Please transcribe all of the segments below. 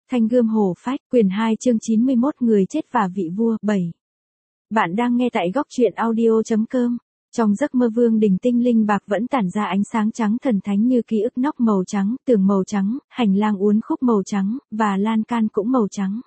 Thanh Gươm Hổ Phách, quyển 2 chương 91 Người chết và vị vua 7. Bạn đang nghe tại góc truyện audio.com. Trong giấc mơ Vương Đình tinh linh bạc vẫn tản ra ánh sáng trắng thần thánh như ký ức nóc màu trắng, tường màu trắng, hành lang uốn khúc màu trắng, và lan can cũng màu trắng.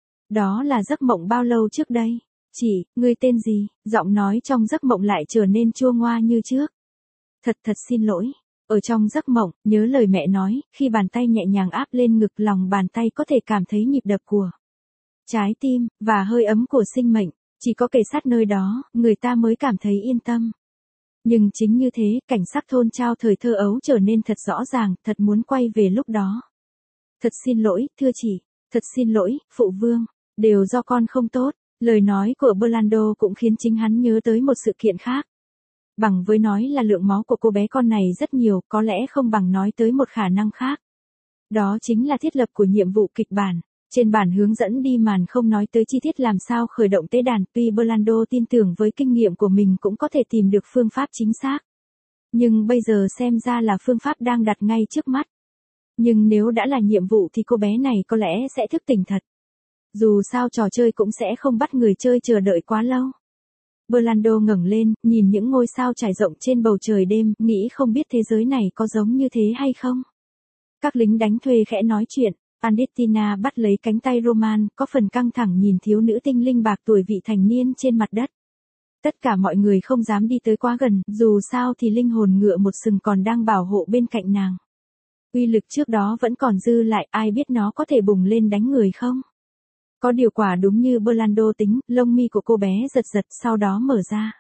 Đó là giấc mộng bao lâu trước đây? Chị, ngươi tên gì? Giọng nói trong giấc mộng lại trở nên chua ngoa như trước. Thật xin lỗi. Ở trong giấc mộng, nhớ lời mẹ nói, khi bàn tay nhẹ nhàng áp lên ngực lòng bàn tay có thể cảm thấy nhịp đập của trái tim, và hơi ấm của sinh mệnh. Chỉ có kề sát nơi đó, người ta mới cảm thấy yên tâm. Nhưng chính như thế, cảnh sắc thôn trao thời thơ ấu trở nên thật rõ ràng, thật muốn quay về lúc đó. Thật xin lỗi, thưa chị. Thật xin lỗi, phụ vương. Đều do con không tốt. Lời nói của Burlando cũng khiến chính hắn nhớ tới một sự kiện khác. Bằng với nói là lượng máu của cô bé con này rất nhiều, có lẽ không bằng nói tới một khả năng khác. Đó chính là thiết lập của nhiệm vụ kịch bản. Trên bản hướng dẫn đi màn không nói tới chi tiết làm sao khởi động tế đàn, tuy Burlando tin tưởng với kinh nghiệm của mình cũng có thể tìm được phương pháp chính xác. Nhưng bây giờ xem ra là phương pháp đang đặt ngay trước mắt. Nhưng nếu đã là nhiệm vụ thì cô bé này có lẽ sẽ thức tỉnh thật. Dù sao trò chơi cũng sẽ không bắt người chơi chờ đợi quá lâu. Burlando ngẩng lên, nhìn những ngôi sao trải rộng trên bầu trời đêm, nghĩ không biết thế giới này có giống như thế hay không. Các lính đánh thuê khẽ nói chuyện, Andettina bắt lấy cánh tay Roman, có phần căng thẳng nhìn thiếu nữ tinh linh bạc tuổi vị thành niên trên mặt đất. Tất cả mọi người không dám đi tới quá gần, dù sao thì linh hồn ngựa một sừng còn đang bảo hộ bên cạnh nàng. Uy lực trước đó vẫn còn dư lại, ai biết nó có thể bùng lên đánh người không? Có điều quả đúng như Burlando tính, lông mi của cô bé giật giật sau đó mở ra.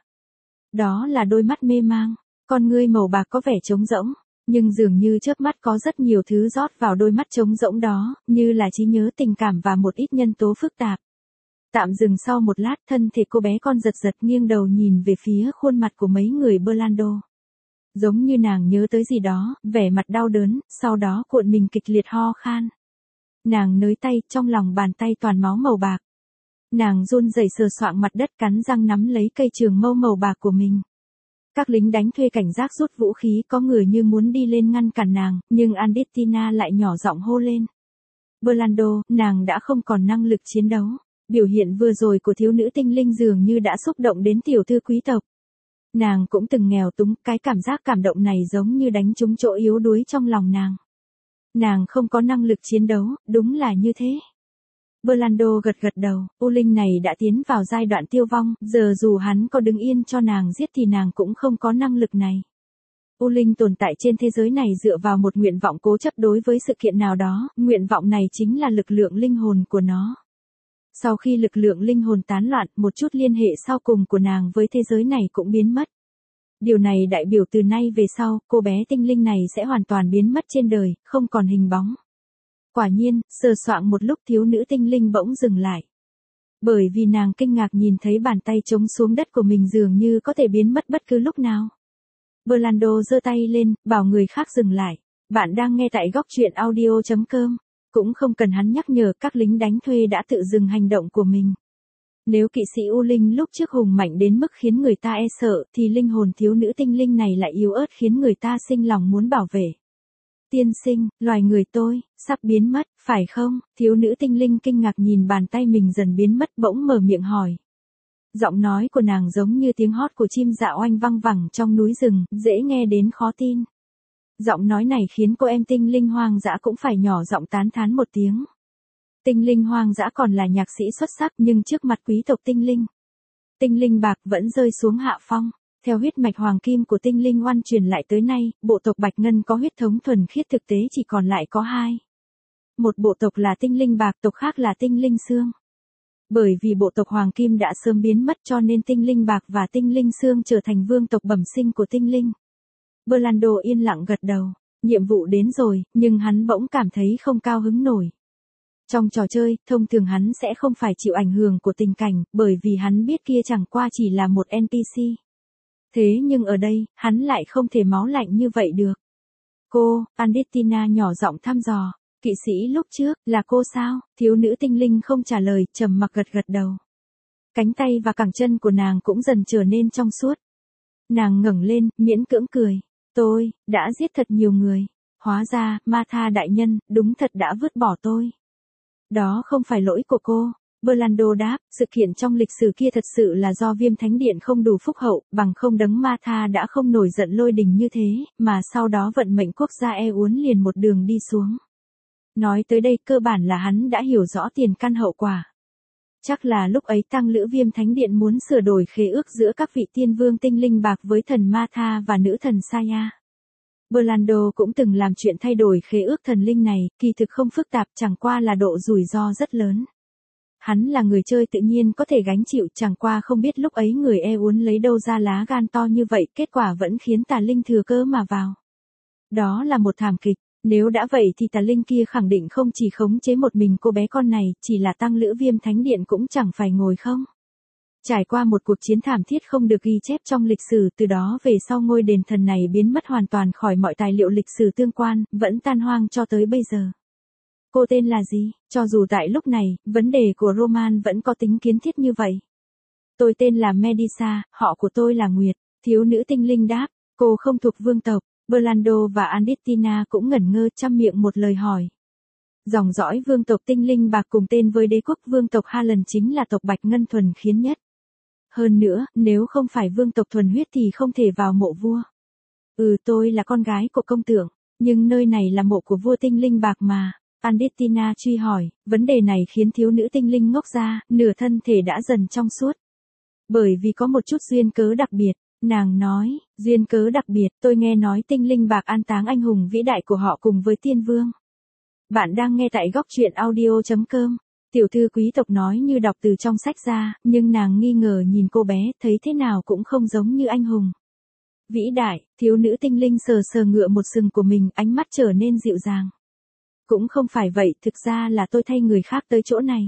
Đó là đôi mắt mê mang, con ngươi màu bạc có vẻ trống rỗng, nhưng dường như chớp mắt có rất nhiều thứ rót vào đôi mắt trống rỗng đó, như là trí nhớ tình cảm và một ít nhân tố phức tạp. Tạm dừng sau một lát, thân thể cô bé con giật giật nghiêng đầu nhìn về phía khuôn mặt của mấy người Burlando. Giống như nàng nhớ tới gì đó, vẻ mặt đau đớn, sau đó cuộn mình kịch liệt ho khan. Nàng nới tay, trong lòng bàn tay toàn máu màu bạc. Nàng run rẩy sờ soạng mặt đất cắn răng nắm lấy cây trường mâu màu bạc của mình. Các lính đánh thuê cảnh giác rút vũ khí, có người như muốn đi lên ngăn cản nàng, nhưng Andettina lại nhỏ giọng hô lên. Burlando, nàng đã không còn năng lực chiến đấu. Biểu hiện vừa rồi của thiếu nữ tinh linh dường như đã xúc động đến tiểu thư quý tộc. Nàng cũng từng nghèo túng, cái cảm giác cảm động này giống như đánh trúng chỗ yếu đuối trong lòng nàng. Nàng không có năng lực chiến đấu, đúng là như thế. Burlando gật đầu, U Linh này đã tiến vào giai đoạn tiêu vong, giờ dù hắn có đứng yên cho nàng giết thì nàng cũng không có năng lực này. U Linh tồn tại trên thế giới này dựa vào một nguyện vọng cố chấp đối với sự kiện nào đó, nguyện vọng này chính là lực lượng linh hồn của nó. Sau khi lực lượng linh hồn tán loạn, một chút liên hệ sau cùng của nàng với thế giới này cũng biến mất. Điều này đại biểu từ nay về sau, cô bé tinh linh này sẽ hoàn toàn biến mất trên đời, không còn hình bóng. Quả nhiên, sờ soạng một lúc thiếu nữ tinh linh bỗng dừng lại. Bởi vì nàng kinh ngạc nhìn thấy bàn tay trống xuống đất của mình dường như có thể biến mất bất cứ lúc nào. Burlando giơ tay lên, bảo người khác dừng lại. Bạn đang nghe tại góc truyện audio.com. Cũng không cần hắn nhắc nhở, các lính đánh thuê đã tự dừng hành động của mình. Nếu kỵ sĩ U Linh lúc trước hùng mạnh đến mức khiến người ta e sợ, thì linh hồn thiếu nữ tinh linh này lại yếu ớt khiến người ta sinh lòng muốn bảo vệ. Tiên sinh, loài người tôi, sắp biến mất, phải không? Thiếu nữ tinh linh kinh ngạc nhìn bàn tay mình dần biến mất bỗng mở miệng hỏi. Giọng nói của nàng giống như tiếng hót của chim dạo oanh văng vẳng trong núi rừng, dễ nghe đến khó tin. Giọng nói này khiến cô em tinh linh hoang dã cũng phải nhỏ giọng tán thán một tiếng. Tinh linh hoang dã còn là nhạc sĩ xuất sắc nhưng trước mặt quý tộc tinh linh bạc vẫn rơi xuống hạ phong. Theo huyết mạch hoàng kim của tinh linh oan truyền lại tới nay, bộ tộc Bạch Ngân có huyết thống thuần khiết thực tế chỉ còn lại có hai. Một bộ tộc là tinh linh bạc, tộc khác là tinh linh xương. Bởi vì bộ tộc hoàng kim đã sớm biến mất cho nên tinh linh bạc và tinh linh xương trở thành vương tộc bẩm sinh của tinh linh. Burlando yên lặng gật đầu, nhiệm vụ đến rồi, nhưng hắn bỗng cảm thấy không cao hứng nổi. Trong trò chơi, thông thường hắn sẽ không phải chịu ảnh hưởng của tình cảnh, bởi vì hắn biết kia chẳng qua chỉ là một NPC. Thế nhưng ở đây, hắn lại không thể máu lạnh như vậy được. Cô, Andettina nhỏ giọng thăm dò, kỵ sĩ lúc trước, là cô sao? Thiếu nữ tinh linh không trả lời, trầm mặc gật đầu. Cánh tay và cẳng chân của nàng cũng dần trở nên trong suốt. Nàng ngẩng lên, miễn cưỡng cười. Tôi, đã giết thật nhiều người. Hóa ra, Ma Tha đại nhân, đúng thật đã vứt bỏ tôi. Đó không phải lỗi của cô. Berlando đáp, sự kiện trong lịch sử kia thật sự là do Viêm Thánh Điện không đủ phúc hậu, bằng không đấng Ma Tha đã không nổi giận lôi đình như thế, mà sau đó vận mệnh quốc gia E uốn liền một đường đi xuống. Nói tới đây cơ bản là hắn đã hiểu rõ tiền căn hậu quả. Chắc là lúc ấy Tăng Lữ Viêm Thánh Điện muốn sửa đổi khế ước giữa các vị tiên vương tinh linh bạc với thần Ma Tha và nữ thần Saya. Berlando cũng từng làm chuyện thay đổi khế ước thần linh này, kỳ thực không phức tạp, chẳng qua là độ rủi ro rất lớn. Hắn là người chơi tự nhiên có thể gánh chịu, chẳng qua không biết lúc ấy người E uốn lấy đâu ra lá gan to như vậy, kết quả vẫn khiến tà linh thừa cơ mà vào. Đó là một thảm kịch, nếu đã vậy thì tà linh kia khẳng định không chỉ khống chế một mình cô bé con này, chỉ là Tăng Lữ Viêm Thánh Điện cũng chẳng phải ngồi không. Trải qua một cuộc chiến thảm thiết không được ghi chép trong lịch sử, từ đó về sau ngôi đền thần này biến mất hoàn toàn khỏi mọi tài liệu lịch sử tương quan, vẫn tan hoang cho tới bây giờ. Cô tên là gì? Cho dù tại lúc này, vấn đề của Roman vẫn có tính kiến thiết như vậy. Tôi tên là Medusa, họ của tôi là Nguyệt, thiếu nữ tinh linh đáp, cô không thuộc vương tộc. Berlando và Andittina cũng ngẩn ngơ chăm miệng một lời hỏi. Dòng dõi vương tộc tinh linh bạc cùng tên với đế quốc vương tộc Harlan chính là tộc Bạch Ngân thuần khiết nhất. Hơn nữa, nếu không phải vương tộc thuần huyết thì không thể vào mộ vua. Tôi là con gái của công tượng, nhưng nơi này là mộ của vua tinh linh bạc mà. Andittina truy hỏi, vấn đề này khiến thiếu nữ tinh linh ngốc ra, nửa thân thể đã dần trong suốt. Bởi vì có một chút duyên cớ đặc biệt, nàng nói, duyên cớ đặc biệt, tôi nghe nói tinh linh bạc an táng anh hùng vĩ đại của họ cùng với tiên vương. Bạn đang nghe tại góc truyện audio.com. Tiểu thư quý tộc nói như đọc từ trong sách ra, nhưng nàng nghi ngờ nhìn cô bé, thấy thế nào cũng không giống như anh hùng. Vĩ đại, thiếu nữ tinh linh sờ sờ ngựa một sừng của mình, ánh mắt trở nên dịu dàng. Cũng không phải vậy, thực ra là tôi thay người khác tới chỗ này.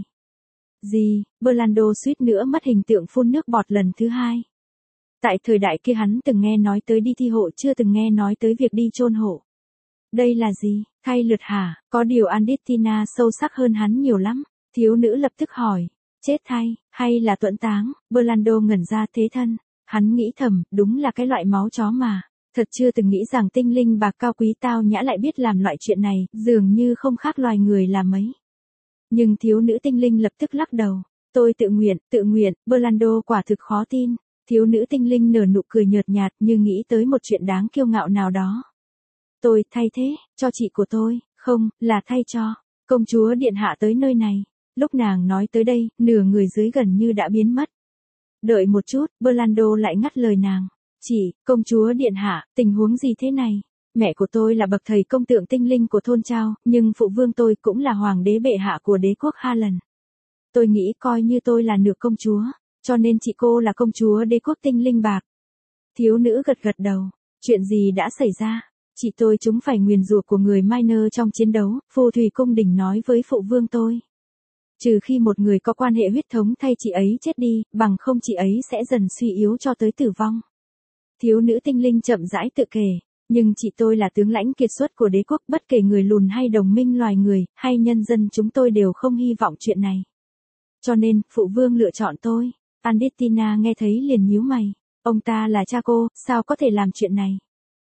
Gì? Berlando suýt nữa mất hình tượng phun nước bọt lần thứ hai. Tại thời đại kia hắn từng nghe nói tới đi thi hộ, chưa từng nghe nói tới việc đi chôn hộ. Đây là gì? Thay lượt hả? Có điều Andittina sâu sắc hơn hắn nhiều lắm. Thiếu nữ lập tức hỏi. Chết thay, hay là tuẫn táng? Berlando ngẩn ra thế thân. Hắn nghĩ thầm, đúng là cái loại máu chó mà. Thật chưa từng nghĩ rằng tinh linh bạc cao quý tao nhã lại biết làm loại chuyện này, dường như không khác loài người là mấy. Nhưng thiếu nữ tinh linh lập tức lắc đầu. Tôi tự nguyện, Berlando quả thực khó tin. Thiếu nữ tinh linh nở nụ cười nhợt nhạt như nghĩ tới một chuyện đáng kiêu ngạo nào đó. Tôi thay thế, cho chị của tôi, không, là thay cho, công chúa điện hạ tới nơi này. Lúc nàng nói tới đây, nửa người dưới gần như đã biến mất. Đợi một chút, Berlando lại ngắt lời nàng. Chị, công chúa điện hạ, tình huống gì thế này? Mẹ của tôi là bậc thầy công tượng tinh linh của thôn Trao, nhưng phụ vương tôi cũng là hoàng đế bệ hạ của đế quốc Harlan. Tôi nghĩ coi như tôi là nửa công chúa, cho nên chị cô là công chúa đế quốc tinh linh bạc. Thiếu nữ gật gật đầu. Chuyện gì đã xảy ra? Chị tôi chúng phải nguyền rủa của người Minor trong chiến đấu, phù thủy cung đình nói với phụ vương tôi. Trừ khi một người có quan hệ huyết thống thay chị ấy chết đi, bằng không chị ấy sẽ dần suy yếu cho tới tử vong. Thiếu nữ tinh linh chậm rãi tự kể, nhưng chị tôi là tướng lãnh kiệt xuất của đế quốc, bất kể người lùn hay đồng minh loài người, hay nhân dân chúng tôi đều không hy vọng chuyện này. Cho nên, phụ vương lựa chọn tôi. Andittina nghe thấy liền nhíu mày. Ông ta là cha cô, sao có thể làm chuyện này?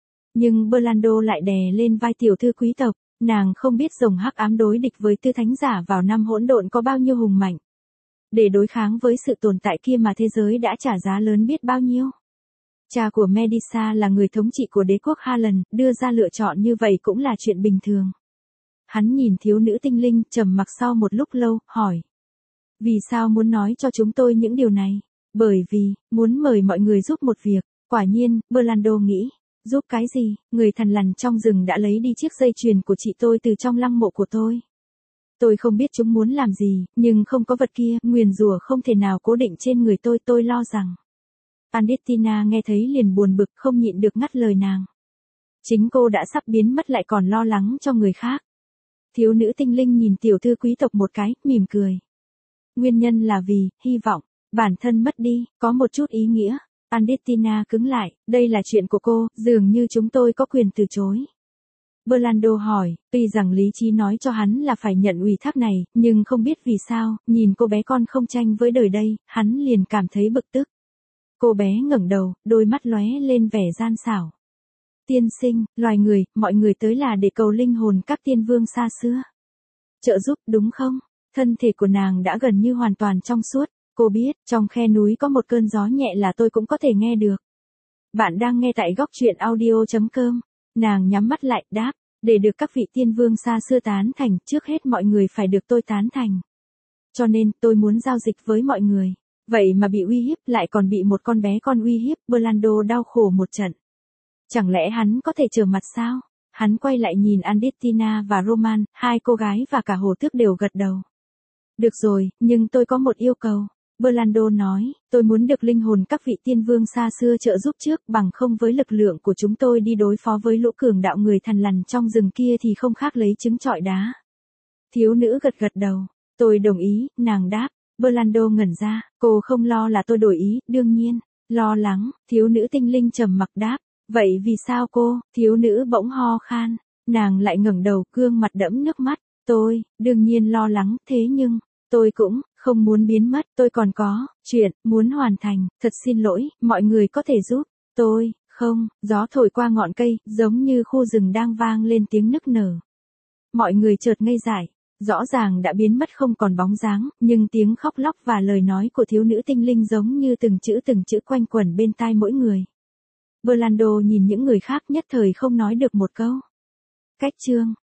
Nhưng Berlando lại đè lên vai tiểu thư quý tộc, nàng không biết rồng hắc ám đối địch với tư thánh giả vào năm hỗn độn có bao nhiêu hùng mạnh. Để đối kháng với sự tồn tại kia mà thế giới đã trả giá lớn biết bao nhiêu. Cha của Medusa là người thống trị của đế quốc Harlan, đưa ra lựa chọn như vậy cũng là chuyện bình thường. Hắn nhìn thiếu nữ tinh linh, trầm mặc sau một lúc lâu, hỏi. Vì sao muốn nói cho chúng tôi những điều này? Bởi vì, muốn mời mọi người giúp một việc. Quả nhiên, Berlando nghĩ. Giúp cái gì? Người thằn lằn trong rừng đã lấy đi chiếc dây chuyền của chị tôi từ trong lăng mộ của tôi. Tôi không biết chúng muốn làm gì, nhưng không có vật kia, nguyền rủa không thể nào cố định trên người tôi lo rằng. Andittina nghe thấy liền buồn bực không nhịn được ngắt lời nàng. Chính cô đã sắp biến mất lại còn lo lắng cho người khác. Thiếu nữ tinh linh nhìn tiểu thư quý tộc một cái, mỉm cười. Nguyên nhân là vì, hy vọng, bản thân mất đi, có một chút ý nghĩa. Andittina cứng lại, đây là chuyện của cô, dường như chúng tôi có quyền từ chối. Berlando hỏi, tuy rằng lý trí nói cho hắn là phải nhận ủy thác này, nhưng không biết vì sao, nhìn cô bé con không tranh với đời đây, hắn liền cảm thấy bực tức. Cô bé ngẩng đầu, đôi mắt lóe lên vẻ gian xảo. Tiên sinh, loài người, mọi người tới là để cầu linh hồn các tiên vương xa xưa. Trợ giúp đúng không? Thân thể của nàng đã gần như hoàn toàn trong suốt, cô biết, trong khe núi có một cơn gió nhẹ là tôi cũng có thể nghe được. Bạn đang nghe tại góc truyện audio.com. Nàng nhắm mắt lại, đáp, để được các vị tiên vương xa xưa tán thành, trước hết mọi người phải được tôi tán thành. Cho nên, tôi muốn giao dịch với mọi người. Vậy mà bị uy hiếp, lại còn bị một con bé con uy hiếp, Orlando đau khổ một trận. Chẳng lẽ hắn có thể trở mặt sao? Hắn quay lại nhìn Andittina và Roman, hai cô gái và cả Hồ Tước đều gật đầu. Được rồi, nhưng tôi có một yêu cầu. Orlando nói, tôi muốn được linh hồn các vị tiên vương xa xưa trợ giúp trước, bằng không với lực lượng của chúng tôi đi đối phó với lũ cường đạo người thằn lằn trong rừng kia thì không khác lấy trứng trọi đá. Thiếu nữ gật gật đầu. Tôi đồng ý, nàng đáp. Orlando ngẩn ra, cô không lo là tôi đổi ý, đương nhiên. Lo lắng, thiếu nữ tinh linh trầm mặc đáp. Vậy vì sao cô, thiếu nữ bỗng ho khan. Nàng lại ngẩng đầu, gương mặt đẫm nước mắt. Tôi, đương nhiên lo lắng, thế nhưng, tôi cũng, không muốn biến mất, tôi còn có, chuyện, muốn hoàn thành, thật xin lỗi, mọi người có thể giúp, tôi, không, gió thổi qua ngọn cây, giống như khu rừng đang vang lên tiếng nức nở. Mọi người chợt ngây dại, rõ ràng đã biến mất không còn bóng dáng, nhưng tiếng khóc lóc và lời nói của thiếu nữ tinh linh giống như từng chữ quanh quẩn bên tai mỗi người. Orlando nhìn những người khác nhất thời không nói được một câu. Cách chương